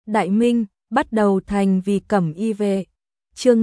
Đại Minh, bắt đầu thành vì cẩm y vệ. Chương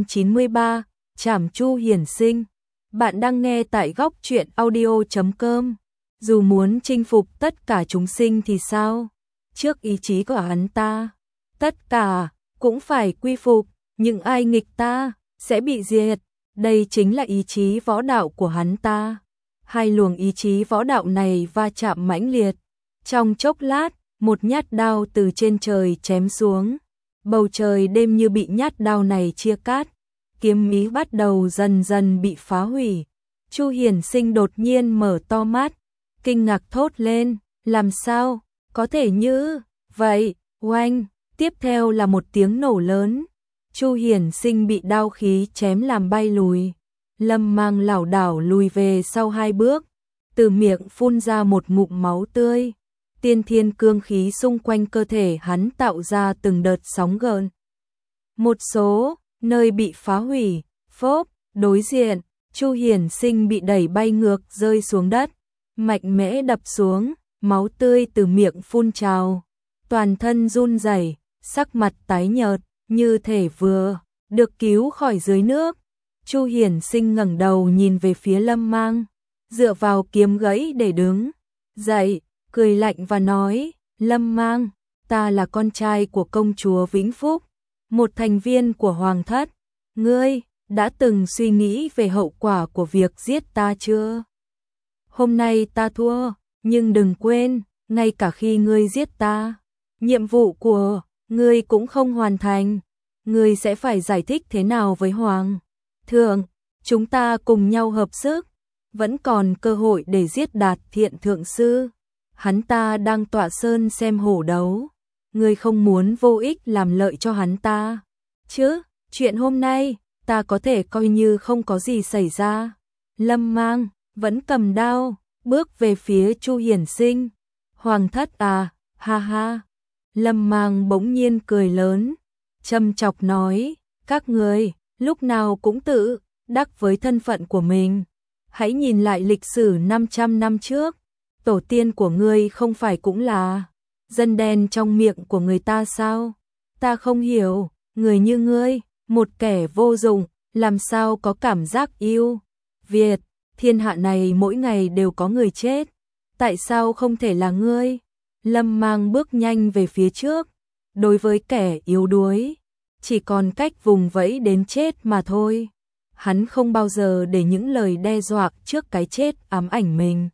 593, Trảm Chu Hiển Sinh. Bạn đang nghe tại góc truyện audio.com. Dù muốn chinh phục tất cả chúng sinh thì sao? Trước ý chí của hắn ta, tất cả cũng phải quy phục, những ai nghịch ta sẽ bị diệt. Đây chính là ý chí võ đạo của hắn ta. Hai luồng ý chí võ đạo này va chạm mãnh liệt. Trong chốc lát, một nhát đao từ trên trời chém xuống. Bầu trời đêm như bị nhát đao này chia cắt. Kiếm ý bắt đầu dần dần bị phá hủy. Chu Hiển Sinh đột nhiên mở to mắt, kinh ngạc thốt lên, làm sao có thể như vậy? Oanh, tiếp theo là một tiếng nổ lớn. Chu Hiển Sinh bị đao khí chém làm bay lùi. Lâm Mang lảo đảo lùi về sau 2 bước, từ miệng phun ra một ngụm máu tươi. Tiên thiên cương khí xung quanh cơ thể hắn tạo ra từng đợt sóng gợn. Một số nơi bị phá hủy, phốp, đối diện, Chu Hiển Sinh bị đẩy bay ngược rơi xuống đất, mạnh mẽ đập xuống, máu tươi từ miệng phun trào, toàn thân run rẩy, sắc mặt tái nhợt, như thể vừa được cứu khỏi dưới nước. Chu Hiển Sinh ngẩng đầu nhìn về phía Lâm Mang, dựa vào kiếm gãy để đứng dậy, cười lạnh và nói, Lâm Mang, ta là con trai của công chúa Vĩnh Phúc, một thành viên của Hoàng thất. Ngươi đã từng suy nghĩ về hậu quả của việc giết ta chưa? Hôm nay ta thua, nhưng đừng quên, ngay cả khi ngươi giết ta, nhiệm vụ của ngươi cũng không hoàn thành. Ngươi sẽ phải giải thích thế nào với Hoàng thượng? Chúng ta cùng nhau hợp sức, vẫn còn cơ hội để giết Đạt Thiện thượng sư. Hắn ta đang tọa sơn xem hổ đấu. Ngươi không muốn vô ích làm lợi cho hắn ta chứ? Chuyện hôm nay ta có thể coi như không có gì xảy ra. Lâm Mang vẫn cầm đao, bước về phía Chu Hiển Sinh. Hoàng thất à, ha ha. Lâm Mang bỗng nhiên cười lớn, châm chọc nói, các người lúc nào cũng tự đắc với thân phận của mình. Hãy nhìn lại lịch sử 500 năm trước, tổ tiên của ngươi không phải cũng là dân đen trong miệng của người ta sao? Ta không hiểu, người như ngươi, một kẻ vô dụng, làm sao có cảm giác yêu Việt? Thiên hạ này mỗi ngày đều có người chết, tại sao không thể là ngươi? Lâm Mang bước nhanh về phía trước, đối với kẻ yếu đuối, chỉ còn cách vùng vẫy đến chết mà thôi. Hắn không bao giờ để những lời đe dọa trước cái chết ám ảnh mình.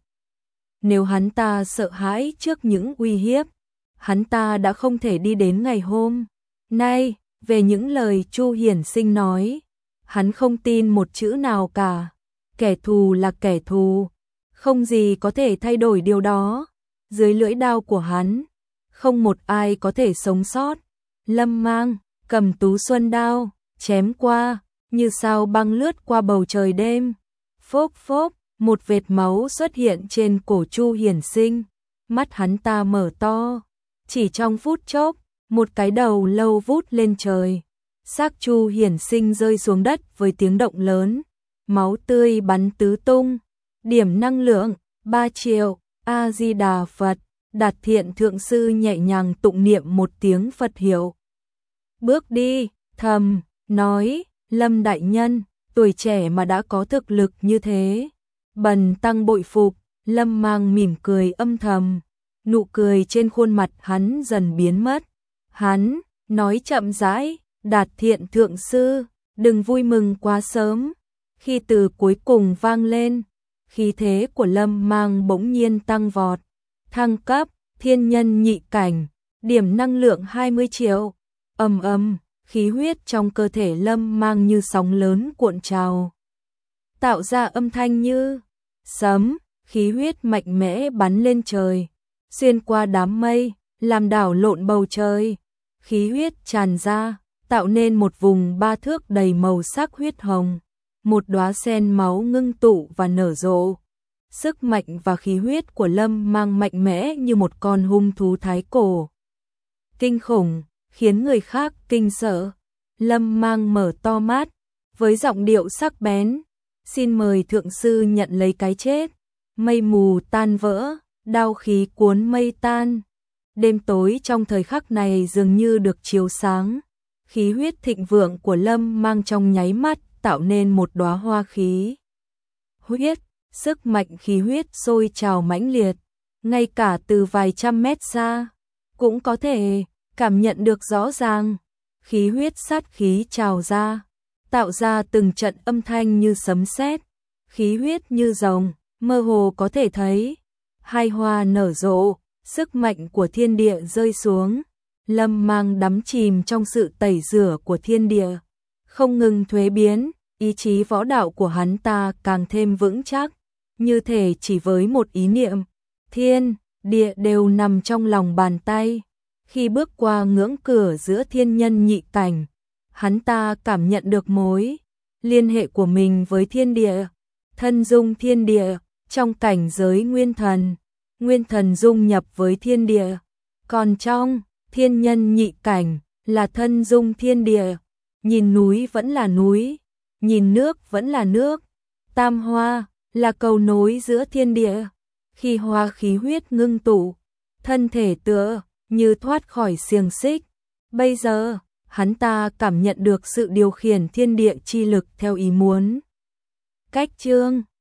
Nếu hắn ta sợ hãi trước những uy hiếp, hắn ta đã không thể đi đến ngày hôm nay. Về những lời Chu Hiển Sinh nói, hắn không tin một chữ nào cả. Kẻ thù là kẻ thù, không gì có thể thay đổi điều đó. Dưới lưỡi đao của hắn, không một ai có thể sống sót. Lâm Mang cầm Tú Xuân đao, chém qua, như sao băng lướt qua bầu trời đêm. Phốp phốp, một vệt máu xuất hiện trên cổ Chu Hiển Sinh. Mắt hắn ta mở to, chỉ trong phút chốc, một cái đầu lâu vút lên trời. Xác Chu Hiển Sinh rơi xuống đất với tiếng động lớn, máu tươi bắn tứ tung. Điểm năng lượng 3 triệu. A Di Đà Phật. Đạt Thiện thượng sư nhẹ nhàng tụng niệm một tiếng Phật hiệu, bước đi, thầm nói, Lâm đại nhân, tuổi trẻ mà đã có thực lực như thế, bần tăng bội phục. Lâm Mang mỉm cười âm thầm, nụ cười trên khuôn mặt hắn dần biến mất. Hắn nói chậm rãi, Đạt Thiện thượng sư, đừng vui mừng quá sớm. Khi từ cuối cùng vang lên, khí thế của Lâm Mang bỗng nhiên tăng vọt, thăng cấp, thiên nhân nhị cảnh, điểm năng lượng 20 triệu. Ầm ầm, khí huyết trong cơ thể Lâm Mang như sóng lớn cuộn trào, tạo ra âm thanh như sấm, khí huyết mạnh mẽ bắn lên trời, xuyên qua đám mây, làm đảo lộn bầu trời. Khí huyết tràn ra, tạo nên một vùng 3 thước đầy màu sắc huyết hồng. Một đóa sen máu ngưng tụ và nở rộ. Sức mạnh và khí huyết của Lâm Mang mạnh mẽ như một con hung thú thái cổ. Kinh khủng, khiến người khác kinh sợ. Lâm Mang mở to mắt, với giọng điệu sắc bén, xin mời thượng sư nhận lấy cái chết. Mây mù tan vỡ, đao khí cuốn mây tan. Đêm tối trong thời khắc này dường như được chiếu sáng. Khí huyết thịnh vượng của Lâm Mang trong nháy mắt tạo nên một đóa hoa khí huyết, sức mạnh khí huyết sôi trào mãnh liệt, ngay cả từ vài trăm mét xa cũng có thể cảm nhận được rõ ràng. Khí huyết sát khí trào ra, tạo ra từng trận âm thanh như sấm sét, khí huyết như rồng, mơ hồ có thể thấy hai hoa nở rộ, sức mạnh của thiên địa rơi xuống. Lâm Mang đắm chìm trong sự tẩy rửa của thiên địa, không ngừng thuế biến, ý chí võ đạo của hắn ta càng thêm vững chắc, như thể chỉ với một ý niệm, thiên, địa đều nằm trong lòng bàn tay. Khi bước qua ngưỡng cửa giữa thiên nhân nhị cảnh, hắn ta cảm nhận được mối liên hệ của mình với thiên địa, thân dung thiên địa, trong cảnh giới nguyên thần dung nhập với thiên địa, còn trong thiên nhân nhị cảnh là thân dung thiên địa, nhìn núi vẫn là núi, nhìn nước vẫn là nước, tam hoa là cầu nối giữa thiên địa. Khi hoa khí huyết ngưng tụ, thân thể tựa như thoát khỏi xiềng xích, bây giờ hắn ta cảm nhận được sự điều khiển thiên địa chi lực theo ý muốn. Cách chương